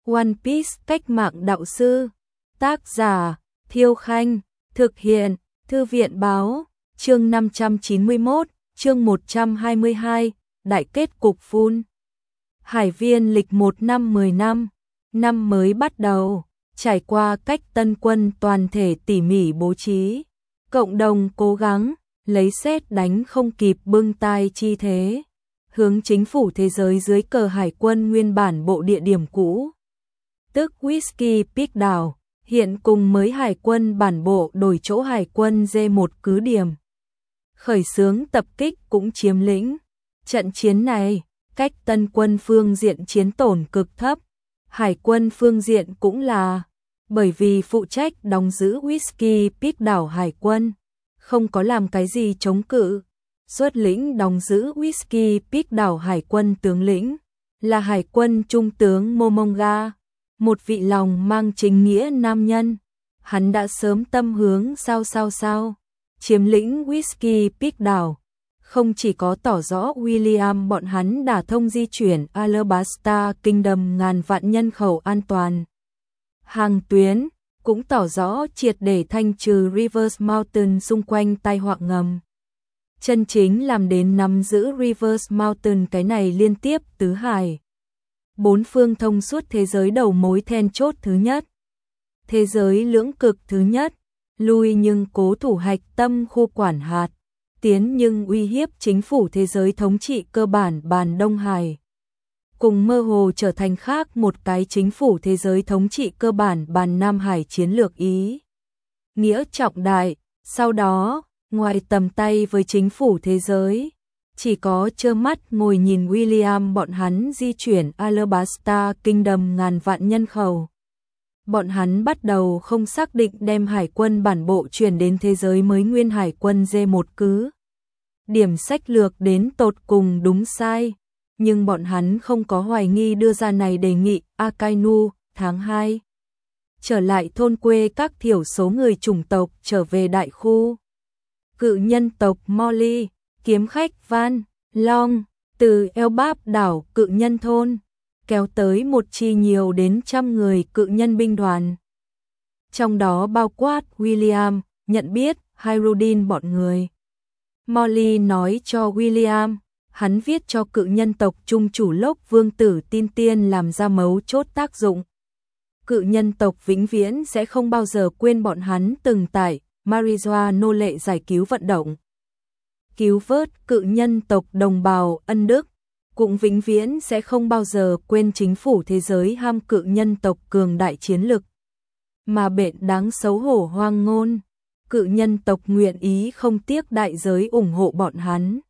One Piece cách mạng đạo sư. Tác giả Thiêu Khanh. Thực hiện Thư viện Báo. Chương 591, chương 122, đại kết cục full. Hải viên lịch 1 năm 10 năm. Năm mới bắt đầu, trải qua cách tân quân toàn thể tỉ mỉ bố trí. Cộng đồng cố gắng, lấy sét đánh không kịp bưng tai chi thế. Hướng chính phủ thế giới dưới cờ hải quân nguyên bản bộ địa điểm cũ. Tức Whiskey Peak đảo, hiện cùng mới hải quân bản bộ đổi chỗ hải quân D1 cứ điểm. Khởi xướng tập kích cũng chiếm lĩnh. Trận chiến này, cách tân quân phương diện chiến tổn cực thấp. Hải quân phương diện cũng là, bởi vì phụ trách đóng giữ Whiskey Peak đảo hải quân, không có làm cái gì chống cự. Xuất lĩnh đóng giữ Whiskey Peak đảo hải quân tướng lĩnh, là hải quân trung tướng Momonga, một vị lòng mang chính nghĩa nam nhân. Hắn đã sớm tâm hướng sao. Chiếm lĩnh Whiskey Peak đảo, không chỉ có tỏ rõ William bọn hắn đả thông di chuyển Alabasta Kingdom ngàn vạn nhân khẩu an toàn hàng tuyến, cũng tỏ rõ triệt để thanh trừ Rivers Mountain xung quanh tai họa ngầm. Chân chính làm đến nắm giữ Rivers Mountain cái này liên tiếp tứ hải. Bốn phương thông suốt thế giới đầu mối then chốt thứ nhất. Thế giới lưỡng cực thứ nhất, lui nhưng cố thủ hạch tâm khu quản hạt, tiến nhưng uy hiếp chính phủ thế giới thống trị cơ bản bàn Đông Hải. Cùng mơ hồ trở thành khác một cái chính phủ thế giới thống trị cơ bản bàn Nam Hải chiến lược ý. Nghĩa trọng đại, sau đó, ngoài tầm tay với chính phủ thế giới, chỉ có trơ mắt ngồi nhìn William bọn hắn di chuyển Alabasta Kingdom ngàn vạn nhân khẩu. Bọn hắn bắt đầu không xác định đem hải quân bản bộ chuyển đến thế giới mới nguyên hải quân D1 cứ. Điểm sách lược đến tột cùng đúng sai, nhưng bọn hắn không có hoài nghi đưa ra này đề nghị. Akainu, tháng 2. Trở lại thôn quê các thiểu số người chủng tộc trở về đại khu. Cự nhân tộc Molly, kiếm khách Van Long, từ Elbap đảo cự nhân thôn, kéo tới một chi nhiều đến trăm người cự nhân binh đoàn. Trong đó bao quát William, nhận biết Hyrudin bọn người. Molly nói cho William, hắn viết cho cự nhân tộc trung chủ Lốc Vương tử tin tiên làm ra mấu chốt tác dụng. Cự nhân tộc vĩnh viễn sẽ không bao giờ quên bọn hắn từng tại Marijoa nô lệ giải cứu vận động. Cứu vớt cự nhân tộc đồng bào ân đức, cũng vĩnh viễn sẽ không bao giờ quên chính phủ thế giới ham cự nhân tộc cường đại chiến lực. Mà bện đáng xấu hổ hoang ngôn, cự nhân tộc nguyện ý không tiếc đại giới ủng hộ bọn hắn.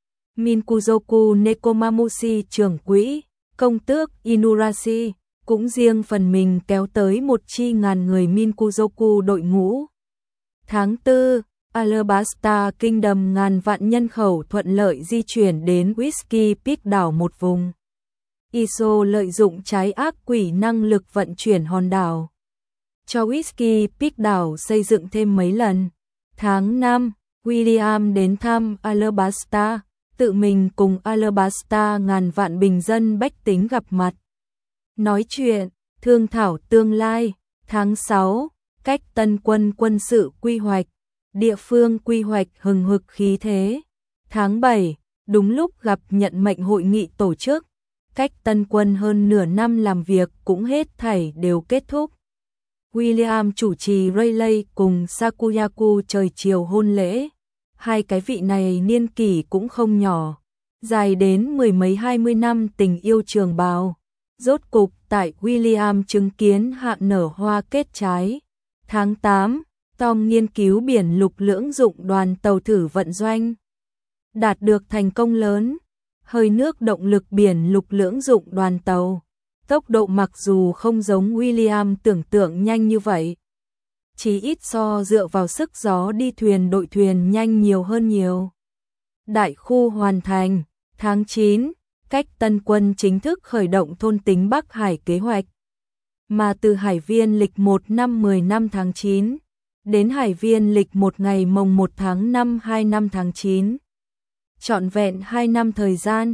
Minkuzoku Nekomamushi trưởng quỹ, công tước Inurashi, cũng riêng phần mình kéo tới một chi ngàn người Minkuzoku đội ngũ. Tháng 4, Alabasta Kingdom ngàn vạn nhân khẩu thuận lợi di chuyển đến Whiskey Peak đảo một vùng. Iso lợi dụng trái ác quỷ năng lực vận chuyển hòn đảo, cho Whiskey Peak đảo xây dựng thêm mấy lần. Tháng 5, William đến thăm Alabasta, tự mình cùng Alabasta ngàn vạn bình dân bách tính gặp mặt. Nói chuyện, thương thảo tương lai. Tháng 6, cách tân quân quân sự quy hoạch, địa phương quy hoạch hừng hực khí thế. Tháng 7, đúng lúc gặp nhận mệnh hội nghị tổ chức, cách tân quân hơn nửa năm làm việc cũng hết thảy đều kết thúc. William chủ trì Rayleigh cùng Sakuyaku trời chiều hôn lễ. Hai cái vị này niên kỷ cũng không nhỏ, dài đến mười mấy 20 năm tình yêu trường bào. Rốt cục tại William chứng kiến hạ nở hoa kết trái. Tháng 8, Tom nghiên cứu biển lục lưỡng dụng đoàn tàu thử vận doanh, đạt được thành công lớn. Hơi nước động lực biển lục lưỡng dụng đoàn tàu, tốc độ mặc dù không giống William tưởng tượng nhanh như vậy, chỉ ít so dựa vào sức gió đi thuyền đội thuyền nhanh nhiều hơn nhiều. Đại khu hoàn thành. Tháng 9, cách tân quân chính thức khởi động thôn tính Bắc Hải kế hoạch. Mà từ hải viên lịch 1 năm 10 năm tháng 9, đến hải viên lịch 1 ngày mồng 1 tháng 5 2 năm tháng 9. Trọn vẹn 2 năm thời gian,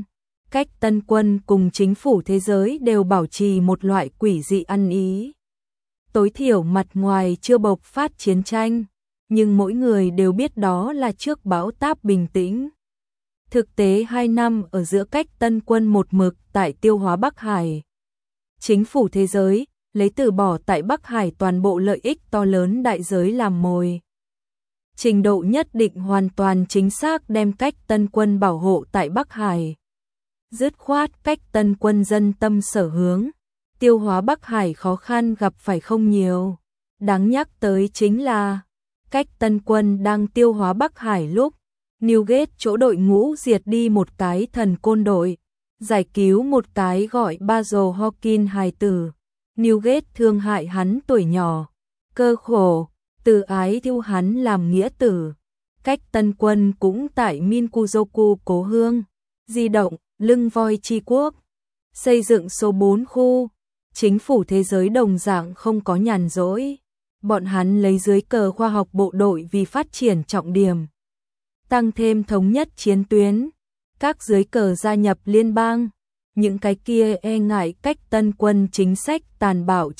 Cách Tân Quân cùng chính phủ thế giới đều bảo trì một loại quỷ dị ăn ý. Tối thiểu mặt ngoài chưa bộc phát chiến tranh, nhưng mỗi người đều biết đó là trước bão táp bình tĩnh. Thực tế 2 năm ở giữa Cách Tân Quân một mực tại tiêu hóa Bắc Hải. Chính phủ thế giới lấy từ bỏ tại Bắc Hải toàn bộ lợi ích to lớn đại giới làm mồi. Trình độ nhất định hoàn toàn chính xác đem Cách Tân Quân bảo hộ tại Bắc Hải. Dứt khoát Cách Tân Quân dân tâm sở hướng, tiêu hóa Bắc Hải khó khăn gặp phải không nhiều. Đáng nhắc tới chính là, Cách Tân Quân đang tiêu hóa Bắc Hải lúc, Newgate chỗ đội ngũ diệt đi một cái thần côn đội, giải cứu một cái gọi Basil Hawkins hài tử. Newgate thương hại hắn tuổi nhỏ, cơ khổ, từ ái thiêu hắn làm nghĩa tử. Cách Tân Quân cũng tại Minkuzoku cố hương, di động, lưng voi chi quốc, xây dựng số 4 khu. Chính phủ thế giới đồng dạng không có nhàn rỗi. Bọn hắn lấy dưới cờ khoa học bộ đội vì phát triển trọng điểm, tăng thêm thống nhất chiến tuyến, các dưới cờ gia nhập liên bang. Những cái kia e ngại Cách Tân Quân chính sách tàn bạo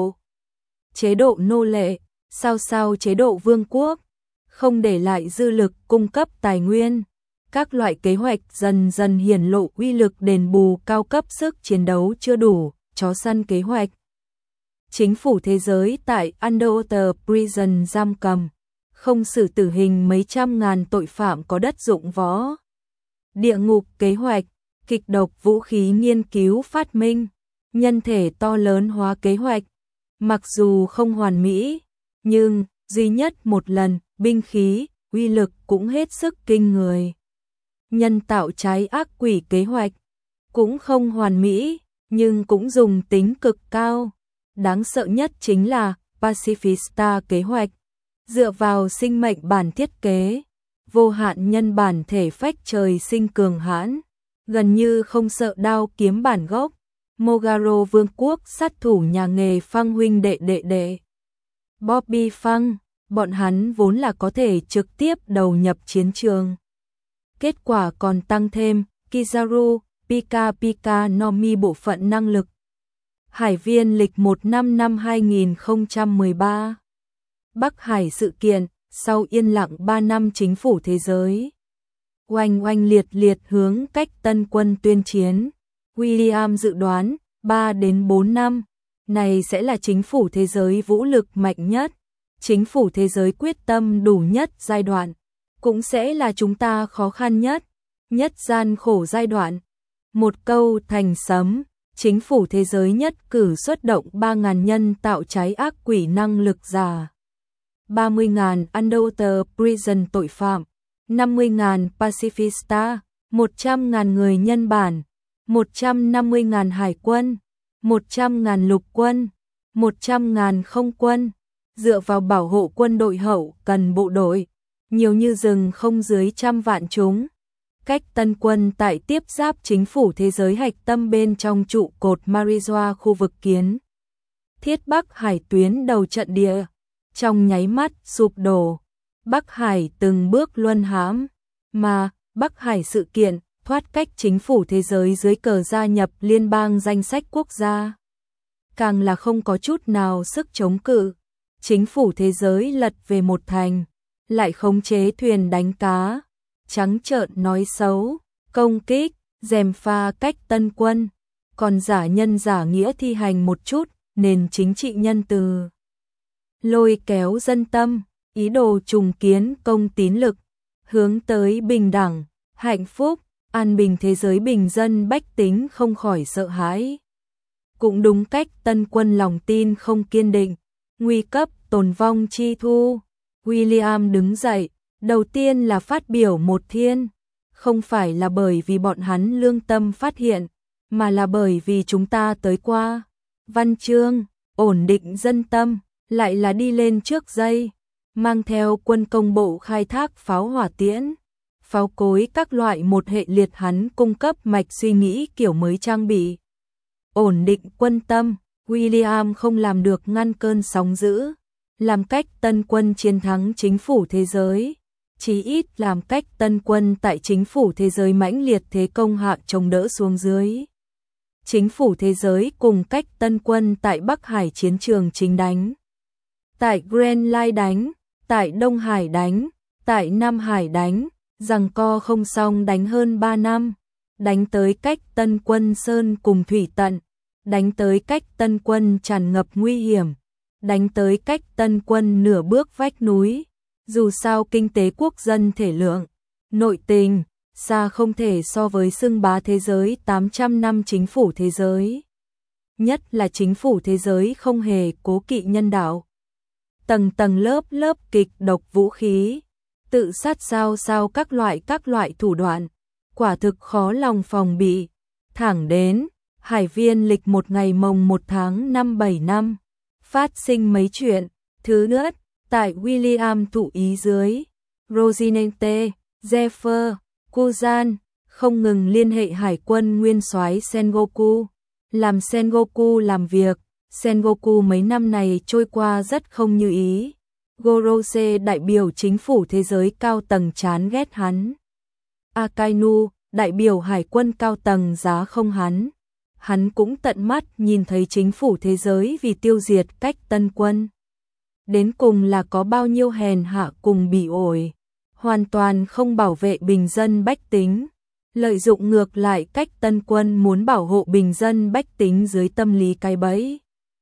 chế độ nô lệ, sao chế độ vương quốc, không để lại dư lực cung cấp tài nguyên. Các loại kế hoạch dần dần hiển lộ uy lực đền bù cao cấp sức chiến đấu chưa đủ, chó săn kế hoạch. Chính phủ thế giới tại Underwater Prison giam cầm, không xử tử hình mấy trăm ngàn tội phạm có đất dụng võ. Địa ngục kế hoạch, kịch độc vũ khí nghiên cứu phát minh, nhân thể to lớn hóa kế hoạch. Mặc dù không hoàn mỹ, nhưng duy nhất một lần, binh khí, uy lực cũng hết sức kinh người. Nhân tạo trái ác quỷ kế hoạch, cũng không hoàn mỹ, nhưng cũng dùng tính cực cao. Đáng sợ nhất chính là Pacifista kế hoạch, dựa vào sinh mệnh bản thiết kế, vô hạn nhân bản thể phách trời sinh cường hãn, gần như không sợ đao kiếm bản gốc. Mogaro vương quốc sát thủ nhà nghề Phăng huynh đệ Bobby Phăng, bọn hắn vốn là có thể trực tiếp đầu nhập chiến trường. Kết quả còn tăng thêm Kizaru, Pika Nomi bộ phận năng lực. Hải viên lịch 1 năm 2013. Bắc Hải sự kiện, sau yên lặng 3 năm chính phủ thế giới. Oanh liệt hướng Cách Tân Quân tuyên chiến. William dự đoán, 3 đến 4 năm, này sẽ là chính phủ thế giới vũ lực mạnh nhất. Chính phủ thế giới quyết tâm đủ nhất giai đoạn, cũng sẽ là chúng ta khó khăn nhất gian khổ giai đoạn. Một câu thành sấm, chính phủ thế giới nhất cử xuất động 3.000 nhân tạo trái ác quỷ năng lực giả, 30.000 Underwater Prison tội phạm, 50.000 Pacifista, 100.000 người nhân bản, 150.000 hải quân, 100.000 lục quân, 100.000 không quân, dựa vào bảo hộ quân đội hậu cần bộ đội, nhiều như rừng không dưới 100 vạn chúng. Cách Tân Quân tại tiếp giáp chính phủ thế giới hạch tâm bên trong trụ cột Marijoa khu vực kiến thiết Bắc Hải tuyến đầu trận địa, trong nháy mắt sụp đổ. Bắc Hải từng bước luân hãm, mà Bắc Hải sự kiện thoát cách chính phủ thế giới dưới cờ gia nhập liên bang danh sách quốc gia, càng là không có chút nào sức chống cự. Chính phủ thế giới lật về một thành, lại khống chế thuyền đánh cá, trắng trợn nói xấu, công kích, gièm pha Cách Tân Quân, còn giả nhân giả nghĩa thi hành một chút nền chính trị nhân từ, lôi kéo dân tâm, ý đồ trùng kiến công tín lực, hướng tới bình đẳng, hạnh phúc, an bình thế giới bình dân bách tính không khỏi sợ hãi. Cũng đúng, Cách Tân Quân lòng tin không kiên định, nguy cấp tồn vong chi thu. William đứng dậy, đầu tiên là phát biểu một thiên, không phải là bởi vì bọn hắn lương tâm phát hiện, mà là bởi vì chúng ta tới qua. Văn chương, ổn định dân tâm, lại là đi lên trước dây, mang theo quân công bộ khai thác pháo hỏa tiễn, pháo cối các loại một hệ liệt, hắn cung cấp mạch suy nghĩ kiểu mới trang bị. Ổn định quân tâm, William không làm được ngăn cơn sóng dữ, làm Cách Tân Quân chiến thắng chính phủ thế giới. chí ít làm cách Tân quân tại chính phủ thế giới mãnh liệt thế công hạ chống đỡ xuống dưới. Chính phủ thế giới cùng cách Tân quân tại Bắc Hải chiến trường chính đánh, tại Grand Line đánh, tại Đông Hải đánh, tại Nam Hải đánh, giằng co không xong đánh hơn 3 năm, đánh tới cách Tân quân sơn cùng thủy tận, đánh tới cách Tân quân tràn ngập nguy hiểm, đánh tới cách Tân quân nửa bước vách núi. Dù sao kinh tế quốc dân thể lượng, nội tình, xa không thể so với xưng bá thế giới 800 năm chính phủ thế giới. Nhất là chính phủ thế giới không hề cố kỵ nhân đạo. Tầng tầng lớp lớp kịch độc vũ khí, tự sát sao các loại thủ đoạn, quả thực khó lòng phòng bị. Thẳng đến, Hải Viên lịch một ngày mồng 1 tháng 5 7 năm, phát sinh mấy chuyện. Thứ nhất, tại William thụ ý dưới, Rosinante, Zephyr, Kuzan không ngừng liên hệ hải quân nguyên soái Sengoku, làm Sengoku làm việc. Sengoku mấy năm này trôi qua rất không như ý. Gorose đại biểu chính phủ thế giới cao tầng chán ghét hắn. Akainu, đại biểu hải quân cao tầng giá không hắn. Hắn cũng tận mắt nhìn thấy chính phủ thế giới vì tiêu diệt cách Tân quân. Đến cùng là có bao nhiêu hèn hạ cùng bị ổi, hoàn toàn không bảo vệ bình dân bách tính, lợi dụng ngược lại cách Tân quân muốn bảo hộ bình dân bách tính dưới tâm lý cái bẫy.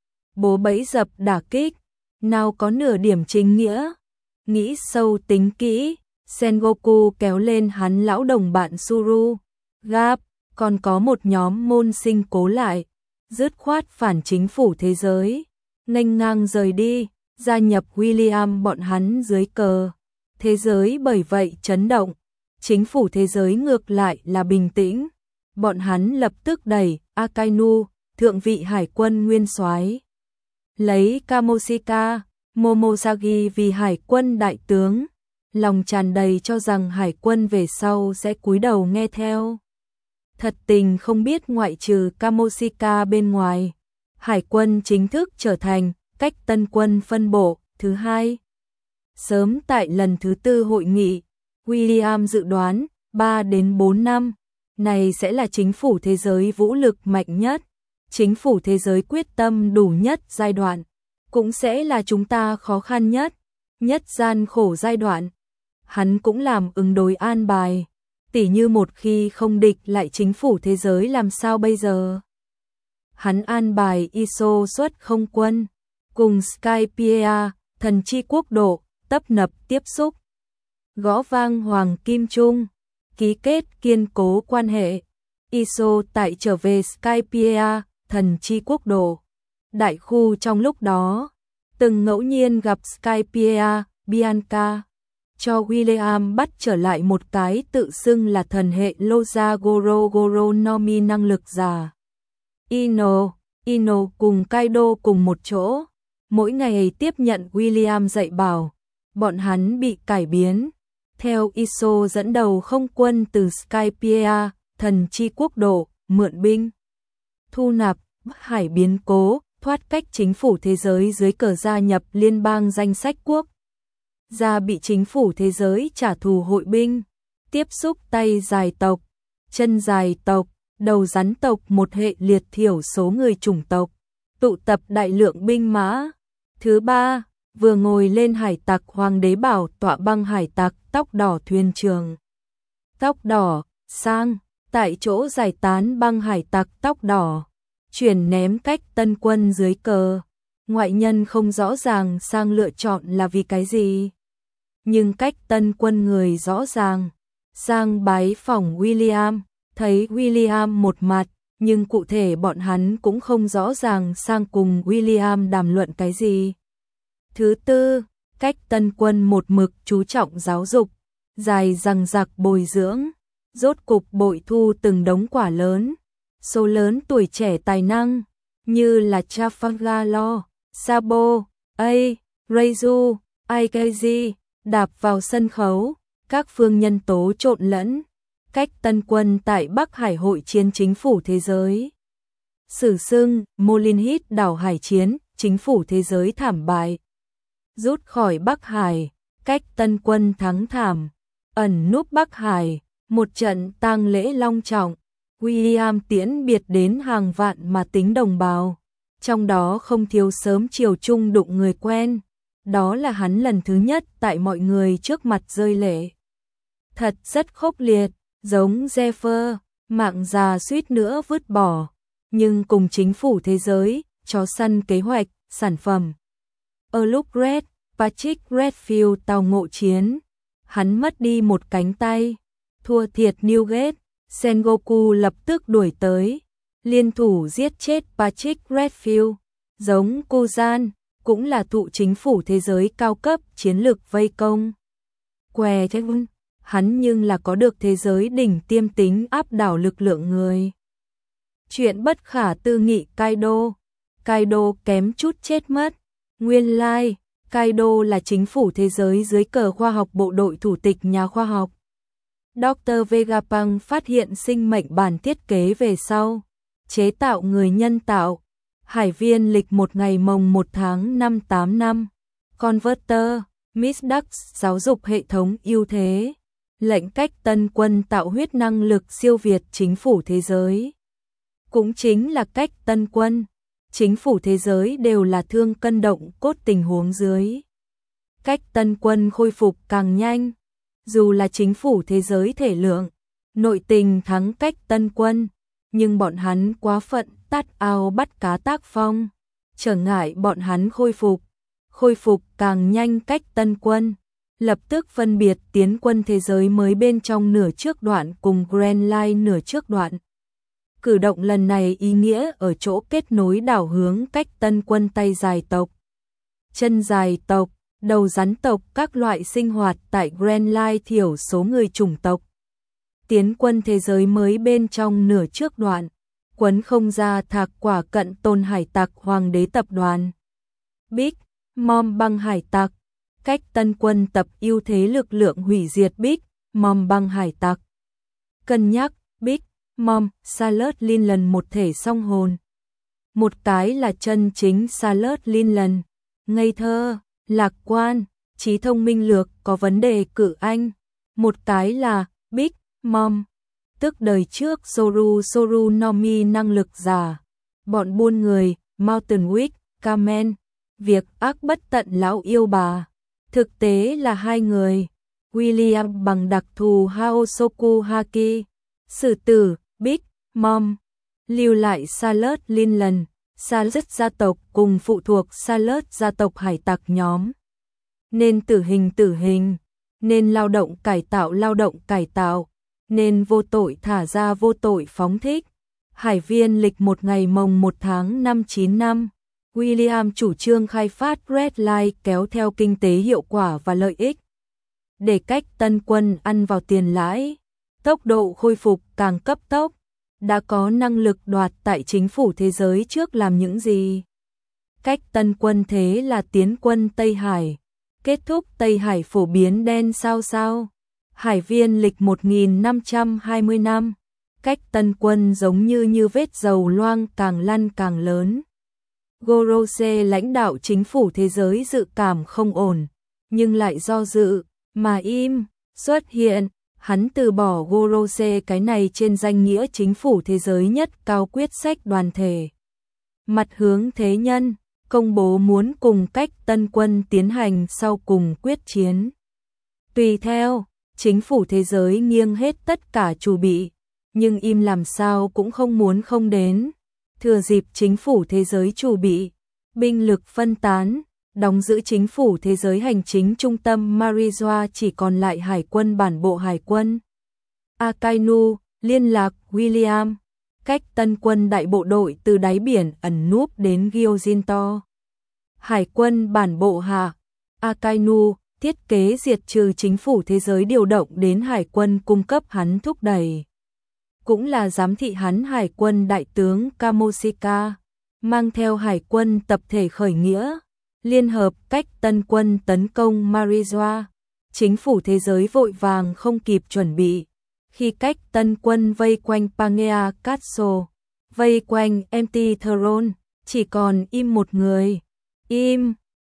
Bố bẫy dập đả kích, nào có nửa điểm chính nghĩa. Nghĩ sâu tính kỹ, Sengoku kéo lên hắn lão đồng bạn Suru, Gap, còn có một nhóm môn sinh cố lại, dứt khoát phản chính phủ thế giới, nghênh ngang rời đi, gia nhập William bọn hắn dưới cờ. Thế giới bởi vậy chấn động, chính phủ thế giới ngược lại là bình tĩnh. Bọn hắn lập tức đẩy Akainu, thượng vị hải quân nguyên soái, lấy Kamoshika Momosagi vì hải quân đại tướng, lòng tràn đầy cho rằng hải quân về sau sẽ cúi đầu nghe theo. Thật tình không biết ngoại trừ Kamoshika bên ngoài, hải quân chính thức trở thành cách Tân quân phân bộ thứ hai. Sớm tại lần thứ 4 hội nghị, William dự đoán 3 đến 4 năm này sẽ là chính phủ thế giới vũ lực mạnh nhất, chính phủ thế giới quyết tâm đủ nhất giai đoạn, cũng sẽ là chúng ta khó khăn nhất gian khổ giai đoạn. Hắn cũng làm ứng đối an bài, tỉ như một khi không địch lại chính phủ thế giới làm sao bây giờ. Hắn an bài ISO xuất không quân, cùng Skypiea, thần chi quốc độ, tấp nập tiếp xúc. Gõ vang Hoàng Kim Trung, ký kết kiên cố quan hệ. ISO tại trở về Skypiea, thần chi quốc độ. Đại khu trong lúc đó, từng ngẫu nhiên gặp Skypiea, Bianca, cho William bắt trở lại một cái tự xưng là thần hệ Loza Goro Goro Nomi năng lực giả. Ino cùng Kaido cùng một chỗ, mỗi ngày tiếp nhận William dạy bảo, bọn hắn bị cải biến. Theo ISO dẫn đầu không quân từ Skypiea, thần chi quốc độ, mượn binh, thu nạp, hải biến cố, thoát cách chính phủ thế giới dưới cờ gia nhập liên bang danh sách quốc gia bị chính phủ thế giới trả thù hội binh, tiếp xúc tay dài tộc, chân dài tộc, đầu rắn tộc một hệ liệt thiểu số người chủng tộc, tụ tập đại lượng binh mã. Thứ ba, vừa ngồi lên hải tặc hoàng đế bảo tọa băng hải tặc tóc đỏ thuyền trưởng. Tóc đỏ, sang, tại chỗ giải tán băng hải tặc tóc đỏ, chuyển ném cách Tân quân dưới cờ. Ngoại nhân không rõ ràng sang lựa chọn là vì cái gì. Nhưng cách Tân quân người rõ ràng. Sang bái phỏng William, thấy William một mặt, nhưng cụ thể bọn hắn cũng không rõ ràng sang cùng William đàm luận cái gì. Thứ tư, cách Tân quân một mực chú trọng giáo dục, dài dằng dặc bồi dưỡng, rốt cục bội thu từng đống quả lớn, số lớn tuổi trẻ tài năng, như là Trafalgar, Sabo, Reizu, Aikaji, đạp vào sân khấu, các phương nhân tố trộn lẫn, cách Tân quân tại Bắc Hải hội chiến chính phủ thế giới. Sử xưng, Molinhit đảo hải chiến, chính phủ thế giới thảm bại. Rút khỏi Bắc Hải, cách Tân Quân thắng thảm, ẩn núp Bắc Hải, một trận tang lễ long trọng, William tiễn biệt đến hàng vạn mà tính đồng bào, trong đó không thiếu sớm chiều chung đụng người quen, đó là hắn lần thứ nhất tại mọi người trước mặt rơi lệ. Thật rất khốc liệt, giống Zephyr, mạng già suýt nữa vứt bỏ, nhưng cùng chính phủ thế giới, chó săn kế hoạch, sản phẩm. Ở lúc Red, Patrick Redfield tao ngộ chiến, hắn mất đi một cánh tay, thua thiệt Newgate, Sengoku lập tức đuổi tới, liên thủ giết chết Patrick Redfield, giống Kuzan, cũng là thụ chính phủ thế giới cao cấp chiến lược vây công. Quezon, hắn nhưng là có được thế giới đỉnh tiêm tính áp đảo lực lượng người. Chuyện bất khả tư nghị Kaido kém chút chết mất. Nguyên lai, Kaido là chính phủ thế giới dưới cờ khoa học bộ đội thủ tịch nhà khoa học. Dr. Vegapunk phát hiện sinh mệnh bản thiết kế về sau, chế tạo người nhân tạo, hải viên lịch một ngày mồng 1 tháng 5 8 năm, Converter, Miss Ducks giáo dục hệ thống ưu thế, lệnh cách Tân Quân tạo huyết năng lực siêu việt chính phủ thế giới. Cũng chính là cách Tân Quân, chính phủ thế giới đều là thương cân động cốt tình huống dưới. Cách Tân Quân khôi phục càng nhanh, dù là chính phủ thế giới thể lượng, nội tình thắng cách Tân Quân, nhưng bọn hắn quá phận tát ao bắt cá tác phong, trở ngại bọn hắn khôi phục càng nhanh cách Tân Quân, lập tức phân biệt tiến quân thế giới mới bên trong nửa trước đoạn cùng Grand Line nửa trước đoạn. Cử động lần này ý nghĩa ở chỗ kết nối đảo hướng cách Tân Quân tay dài tộc, chân dài tộc, đầu rắn tộc các loại sinh hoạt tại Grand Line thiểu số người chủng tộc. Tiến quân thế giới mới bên trong nửa trước đoạn, quấn không ra thạc quả cận tôn hải tặc hoàng đế tập đoàn. Big Mom băng hải tặc, cách Tân Quân tập ưu thế lực lượng hủy diệt Big Mom băng hải tặc. Cân nhắc Big Mom, Charlotte Linland một thể song hồn. Một cái là chân chính Charlotte Linland, ngây thơ, lạc quan, trí thông minh lược có vấn đề cử anh. Một cái là Big Mom, tức đời trước Soru Nomi năng lực giả. Bọn buôn người, Mountain Week, Kamen, việc ác bất tận lão yêu bà. Thực tế là hai người, William bằng đặc thù Haosoku Haki, sử tử, Big Mom, lưu lại Charlotte Linland, Charlotte gia tộc cùng phụ thuộc Charlotte gia tộc hải tặc nhóm. Nên tử hình, nên lao động cải tạo, nên vô tội thả ra vô tội phóng thích. Hải viên lịch một ngày mồng 1 tháng 5 9 năm, William chủ trương khai phát Red Line kéo theo kinh tế hiệu quả và lợi ích. Để cách Tân Quân ăn vào tiền lãi, tốc độ khôi phục càng cấp tốc, đã có năng lực đoạt tại chính phủ thế giới trước làm những gì. Cách Tân Quân thế là tiến quân Tây Hải, kết thúc Tây Hải phổ biến đen sao. Hải viên lịch 1520 năm, cách Tân Quân giống như vết dầu loang càng lăn càng lớn. Gorose lãnh đạo chính phủ thế giới dự cảm không ổn, nhưng lại do dự, mà im, xuất hiện, hắn từ bỏ Gorose cái này trên danh nghĩa chính phủ thế giới nhất cao quyết sách đoàn thể. Mặt hướng thế nhân, công bố muốn cùng cách Tân Quân tiến hành sau cùng quyết chiến. Tùy theo, chính phủ thế giới nghiêng hết tất cả chủ bị, nhưng im làm sao cũng không muốn không đến. Thừa dịp chính phủ thế giới chủ bị, binh lực phân tán, đóng giữ chính phủ thế giới hành chính trung tâm Marijoa chỉ còn lại hải quân bản bộ hải quân. Akainu, liên lạc William, cách Tân Quân đại bộ đội từ đáy biển ẩn núp đến Gyojinto. Hải quân bản bộ hạ, Akainu, thiết kế diệt trừ chính phủ thế giới điều động đến hải quân cung cấp hắn thúc đẩy. Cũng là giám thị hắn hải quân đại tướng Kamoshika, mang theo hải quân tập thể khởi nghĩa, liên hợp cách Tân Quân tấn công Marijoa. Chính phủ thế giới vội vàng không kịp chuẩn bị. Khi cách Tân Quân vây quanh Pangea Castle, vây quanh Empty Throne, chỉ còn im một người. Im,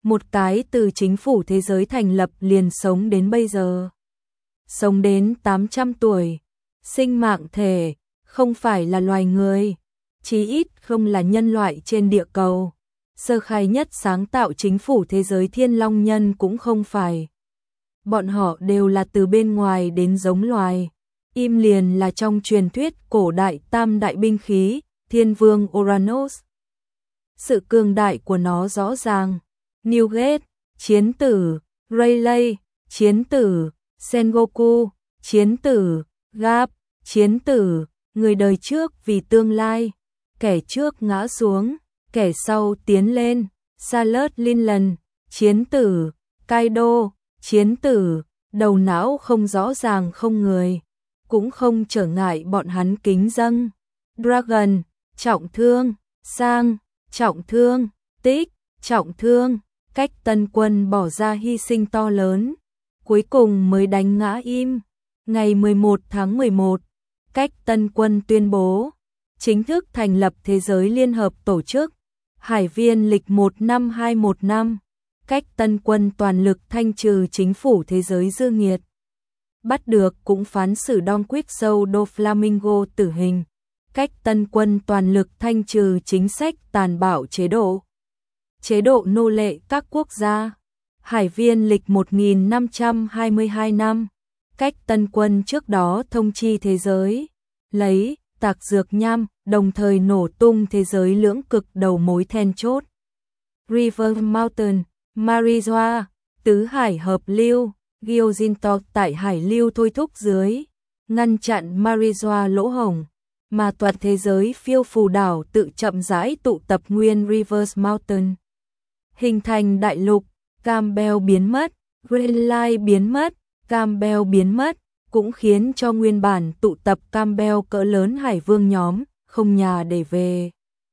Một cái từ chính phủ thế giới thành lập liền sống đến bây giờ. Sống đến 800 tuổi. Sinh mạng thể, không phải là loài người. Chí ít không là nhân loại trên địa cầu. Sơ khai nhất sáng tạo chính phủ thế giới Thiên Long Nhân cũng không phải. Bọn họ đều là từ bên ngoài đến giống loài. Im liền là trong truyền thuyết cổ đại tam đại binh khí, Thiên Vương Uranus. Sự cường đại của nó rõ ràng. Newgate, chiến tử, Rayleigh, chiến tử, Sengoku, chiến tử, Garp, chiến tử, người đời trước vì tương lai, kẻ trước ngã xuống, kẻ sau tiến lên, Charles Linland, chiến tử, Kaido, chiến tử, đầu não không rõ ràng không người, cũng không trở ngại bọn hắn kính dâng. Dragon, trọng thương, Sang, trọng thương, Tích, trọng thương, Cách Tân Quân bỏ ra hy sinh to lớn, cuối cùng mới đánh ngã im. Ngày 11 tháng 11, Cách Tân Quân tuyên bố chính thức thành lập Thế giới Liên hợp Tổ chức. Hải viên lịch 15215, Cách Tân Quân toàn lực thanh trừ chính phủ thế giới dư nghiệt. Bắt được cũng phán xử Don Quixote do Flamingo tử hình. Cách Tân Quân toàn lực thanh trừ chính sách tàn bạo chế độ nô lệ các quốc gia. Hải viên lịch 1522 năm, Cách Tân Quân trước đó thông chi thế giới, lấy tạc dược nham, đồng thời nổ tung thế giới lưỡng cực đầu mối then chốt. River Mountain, Marijoa, tứ hải hợp lưu, Gyojintok tại hải lưu thôi thúc dưới, ngăn chặn Marijoa lỗ hổng, mà toàn thế giới phiêu phù đảo tự chậm rãi tụ tập nguyên Rivers Mountain. Hình thành đại lục, Campbell biến mất, Greenline biến mất, Campbell biến mất, cũng khiến cho nguyên bản tụ tập Campbell cỡ lớn hải vương nhóm, không nhà để về.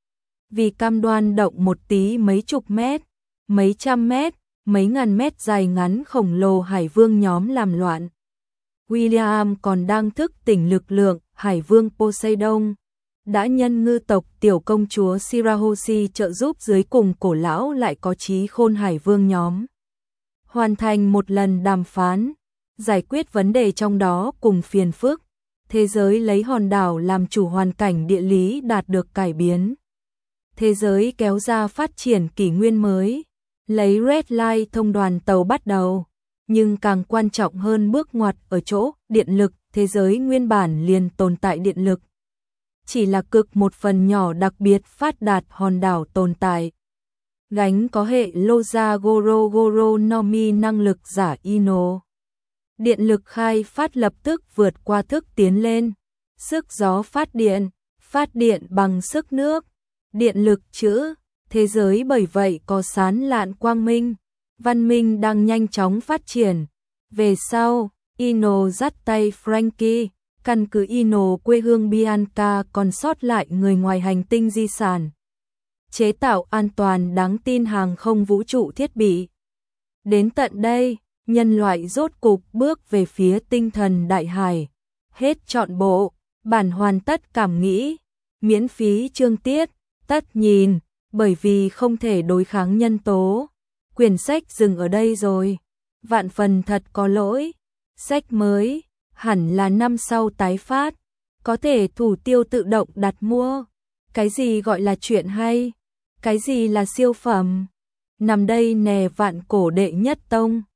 Vì cam đoan động một tí mấy chục mét, mấy trăm mét, mấy ngàn mét dài ngắn khổng lồ hải vương nhóm làm loạn. William còn đang thức tỉnh lực lượng hải vương Poseidon, đã nhân ngư tộc tiểu công chúa Shirahoshi trợ giúp dưới cùng cổ lão lại có trí khôn hải vương nhóm. Hoàn thành một lần đàm phán, giải quyết vấn đề trong đó cùng phiền phức, thế giới lấy hòn đảo làm chủ hoàn cảnh địa lý đạt được cải biến. Thế giới kéo ra phát triển kỷ nguyên mới, lấy Red Line thông đoàn tàu bắt đầu, nhưng càng quan trọng hơn bước ngoặt ở chỗ điện lực, thế giới nguyên bản liền tồn tại điện lực. Chỉ là cực một phần nhỏ đặc biệt phát đạt hòn đảo tồn tại. Gánh có hệ Loja Goro Goro Nomi năng lực giả Ino. Điện lực khai phát lập tức vượt qua thức tiến lên. Sức gió phát điện bằng sức nước. Điện lực trữ, thế giới bởi vậy có sán lạn quang minh. Văn minh đang nhanh chóng phát triển. Về sau, Ino dắt tay Frankie, căn cứ Ino quê hương Bianca còn sót lại người ngoài hành tinh di sản. Chế tạo an toàn đáng tin hàng không vũ trụ thiết bị. Đến tận đây, nhân loại rốt cục bước về phía tinh thần đại hải. Hết trọn bộ, bản hoàn tất cảm nghĩ, miễn phí chương tiết, tất nhìn, bởi vì không thể đối kháng nhân tố. Quyển sách dừng ở đây rồi. Vạn phần thật có lỗi. Sách mới, hẳn là năm sau tái phát. Có thể thủ tiêu tự động đặt mua. Cái gì gọi là chuyện hay? Cái gì là siêu phẩm? Nằm đây nè vạn cổ đệ nhất tông.